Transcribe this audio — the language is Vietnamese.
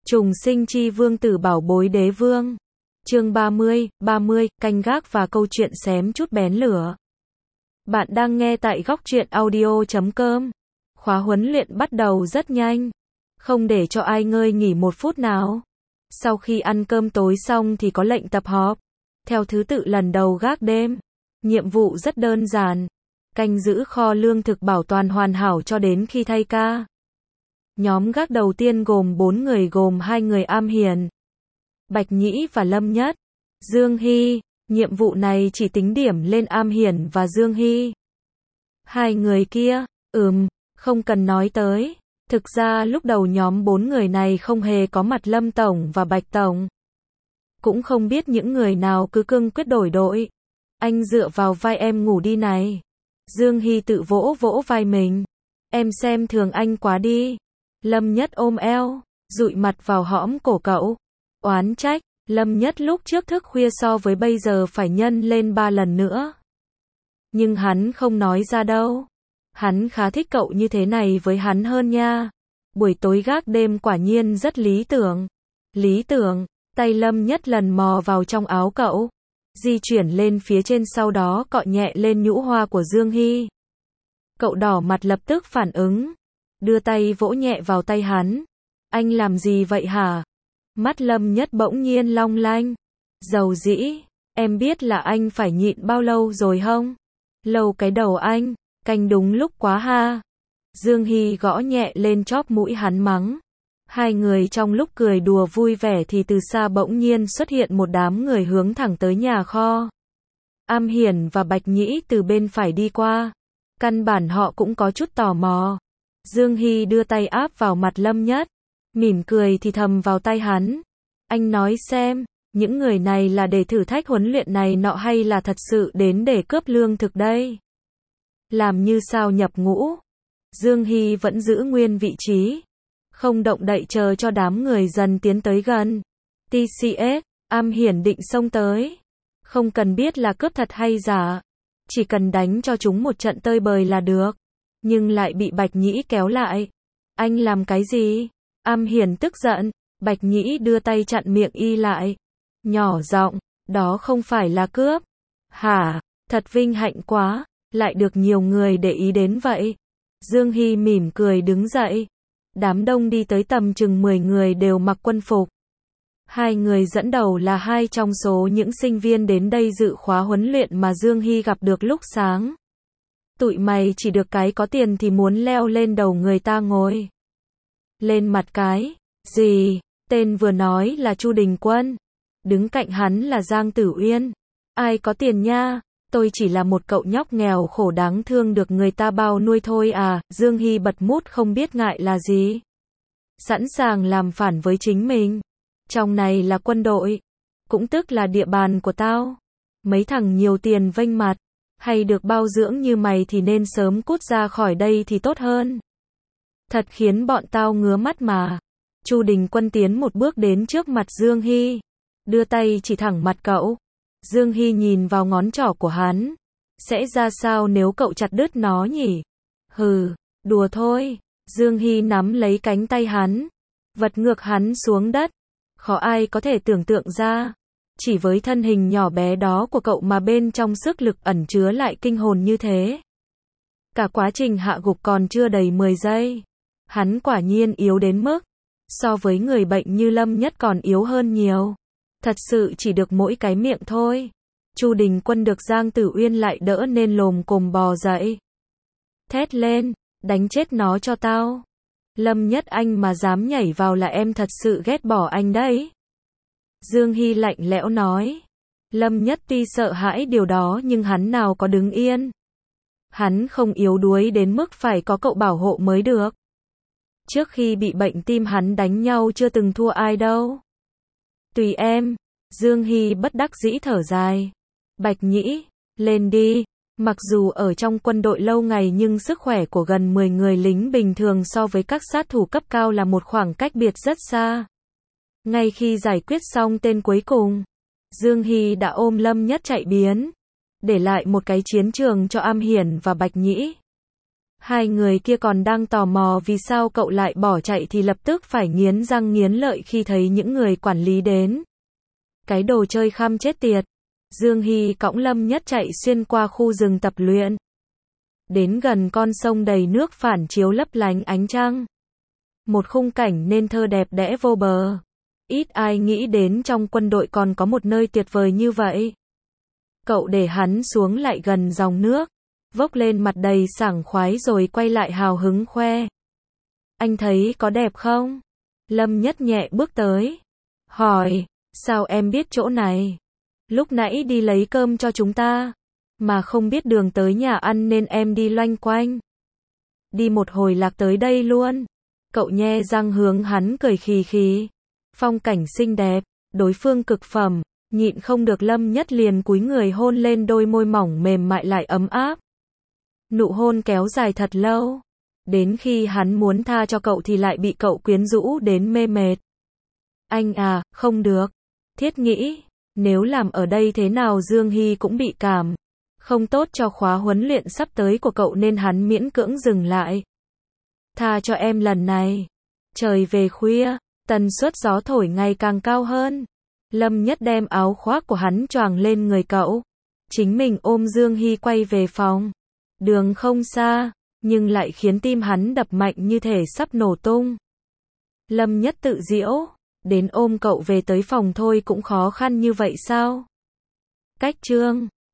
Trùng sinh chi vương tử bảo bối đế vương. Chương 30, canh gác và câu chuyện xém chút bén lửa. Bạn đang nghe tại góc truyện audio.com. Khóa huấn luyện bắt đầu rất nhanh, không để cho ai ngơi nghỉ một phút nào. Sau khi ăn cơm tối xong thì có lệnh tập họp. Theo thứ tự lần đầu gác đêm. Nhiệm vụ rất đơn giản. Canh giữ kho lương thực bảo toàn hoàn hảo cho đến khi thay ca. Nhóm gác đầu tiên gồm 4 người gồm 2 người am hiền, Bạch Nhĩ và Lâm Nhất. Dương Hy, nhiệm vụ này chỉ tính điểm lên am hiền và Dương Hy. Hai người kia, không cần nói tới. Thực ra lúc đầu nhóm 4 người này không hề có mặt Lâm Tổng và Bạch Tổng. Cũng không biết những người nào cứ cương quyết đổi đội. Anh dựa vào vai em ngủ đi này. Dương Hy tự vỗ vỗ vai mình. Em xem thường anh quá đi. Lâm Nhất ôm eo, dụi mặt vào hõm cổ cậu. Oán trách, Lâm Nhất lúc trước thức khuya so với bây giờ phải nhân lên 3 lần nữa. Nhưng hắn không nói ra đâu. Hắn khá thích cậu như thế này với hắn hơn nha. Buổi tối gác đêm quả nhiên rất lý tưởng. Lý tưởng, tay Lâm Nhất lần mò vào trong áo cậu. Di chuyển lên phía trên sau đó cọ nhẹ lên nhũ hoa của Dương Hy. Cậu đỏ mặt lập tức phản ứng. Đưa tay vỗ nhẹ vào tay hắn. Anh làm gì vậy hả? Mắt Lâm Nhất bỗng nhiên long lanh. Dầu dĩ, em biết là anh phải nhịn bao lâu rồi không? Lâu cái đầu anh, canh đúng lúc quá ha. Dương Hy gõ nhẹ lên chóp mũi hắn mắng. Hai người trong lúc cười đùa vui vẻ thì từ xa bỗng nhiên xuất hiện một đám người hướng thẳng tới nhà kho. Am Hiển và Bạch Nhĩ từ bên phải đi qua. Căn bản họ cũng có chút tò mò. Dương Hy đưa tay áp vào mặt Lâm Nhất, mỉm cười thì thầm vào tai hắn. Anh nói xem, những người này là để thử thách huấn luyện này nọ hay là thật sự đến để cướp lương thực đây? Làm như sao nhập ngũ? Dương Hy vẫn giữ nguyên vị trí, không động đậy chờ cho đám người dần tiến tới gần. TCS, Am Hiển định xông tới. Không cần biết là cướp thật hay giả, chỉ cần đánh cho chúng một trận tơi bời là được. Nhưng lại bị Bạch Nhĩ kéo lại. Anh làm cái gì? Am Hiển tức giận. Bạch Nhĩ đưa tay chặn miệng y lại. Nhỏ giọng, đó không phải là cướp. Hả? Thật vinh hạnh quá, lại được nhiều người để ý đến vậy. Dương Hy mỉm cười đứng dậy. Đám đông đi tới tầm chừng 10 người đều mặc quân phục. Hai người dẫn đầu là hai trong số những sinh viên đến đây dự khóa huấn luyện mà Dương Hy gặp được lúc sáng. Tụi mày chỉ được cái có tiền thì muốn leo lên đầu người ta ngồi. Lên mặt cái, gì? Tên vừa nói là Chu Đình Quân. Đứng cạnh hắn là Giang Tử Uyên. Ai có tiền nha? Tôi chỉ là một cậu nhóc nghèo khổ đáng thương được người ta bao nuôi thôi à. Dương Hy bật mút không biết ngại là gì. Sẵn sàng làm phản với chính mình. Trong này là quân đội, cũng tức là địa bàn của tao. Mấy thằng nhiều tiền vênh mặt, hay được bao dưỡng như mày thì nên sớm cút ra khỏi đây thì tốt hơn. Thật khiến bọn tao ngứa mắt mà. Chu Đình Quân tiến một bước đến trước mặt Dương Hy, đưa tay chỉ thẳng mặt cậu. Dương Hy nhìn vào ngón trỏ của hắn. Sẽ ra sao nếu cậu chặt đứt nó nhỉ? Hừ, đùa thôi. Dương Hy nắm lấy cánh tay hắn, vật ngược hắn xuống đất. Khó ai có thể tưởng tượng ra. Chỉ với thân hình nhỏ bé đó của cậu mà bên trong sức lực ẩn chứa lại kinh hồn như thế. Cả quá trình hạ gục còn chưa đầy 10 giây. Hắn quả nhiên yếu đến mức, so với người bệnh như Lâm Nhất còn yếu hơn nhiều. Thật sự chỉ được mỗi cái miệng thôi. Chu Đình Quân được Giang Tử Uyên lại đỡ nên lồm cồm bò dậy. Thét lên, đánh chết nó cho tao. Lâm Nhất anh mà dám nhảy vào là em thật sự ghét bỏ anh đấy. Dương Hy lạnh lẽo nói. Lâm Nhất tuy sợ hãi điều đó nhưng hắn nào có đứng yên. Hắn không yếu đuối đến mức phải có cậu bảo hộ mới được. Trước khi bị bệnh tim hắn đánh nhau chưa từng thua ai đâu. Tùy em. Dương Hy bất đắc dĩ thở dài. Bạch Nhĩ, lên đi. Mặc dù ở trong quân đội lâu ngày nhưng sức khỏe của gần 10 người lính bình thường so với các sát thủ cấp cao là một khoảng cách biệt rất xa. Ngay khi giải quyết xong tên cuối cùng, Dương Hy đã ôm Lâm Nhất chạy biến, để lại một cái chiến trường cho Am Hiển và Bạch Nhĩ. Hai người kia còn đang tò mò vì sao cậu lại bỏ chạy thì lập tức phải nghiến răng nghiến lợi khi thấy những người quản lý đến. Cái đồ chơi khăm chết tiệt. Dương Hy cõng Lâm Nhất chạy xuyên qua khu rừng tập luyện. Đến gần con sông đầy nước phản chiếu lấp lánh ánh trăng. Một khung cảnh nên thơ đẹp đẽ vô bờ. Ít ai nghĩ đến trong quân đội còn có một nơi tuyệt vời như vậy. Cậu để hắn xuống lại gần dòng nước, vốc lên mặt đầy sảng khoái rồi quay lại hào hứng khoe. Anh thấy có đẹp không? Lâm Nhất nhẹ bước tới, hỏi, sao em biết chỗ này? Lúc nãy đi lấy cơm cho chúng ta, mà không biết đường tới nhà ăn nên em đi loanh quanh. Đi một hồi lạc tới đây luôn. Cậu nhe răng hướng hắn cười khì khì. Phong cảnh xinh đẹp, đối phương cực phẩm, nhịn không được Lâm Nhất liền cúi người hôn lên đôi môi mỏng mềm mại lại ấm áp. Nụ hôn kéo dài thật lâu. Đến khi hắn muốn tha cho cậu thì lại bị cậu quyến rũ đến mê mệt. Anh à, không được. Thiết nghĩ, nếu làm ở đây thế nào Dương Hy cũng bị cảm. Không tốt cho khóa huấn luyện sắp tới của cậu nên hắn miễn cưỡng dừng lại. Tha cho em lần này. Trời về khuya, tần suất gió thổi ngày càng cao hơn. Lâm Nhất đem áo khoác của hắn choàng lên người cậu. Chính mình ôm Dương Hy quay về phòng. Đường không xa, nhưng lại khiến tim hắn đập mạnh như thể sắp nổ tung. Lâm Nhất tự giễu, đến ôm cậu về tới phòng thôi cũng khó khăn như vậy sao? Cách chương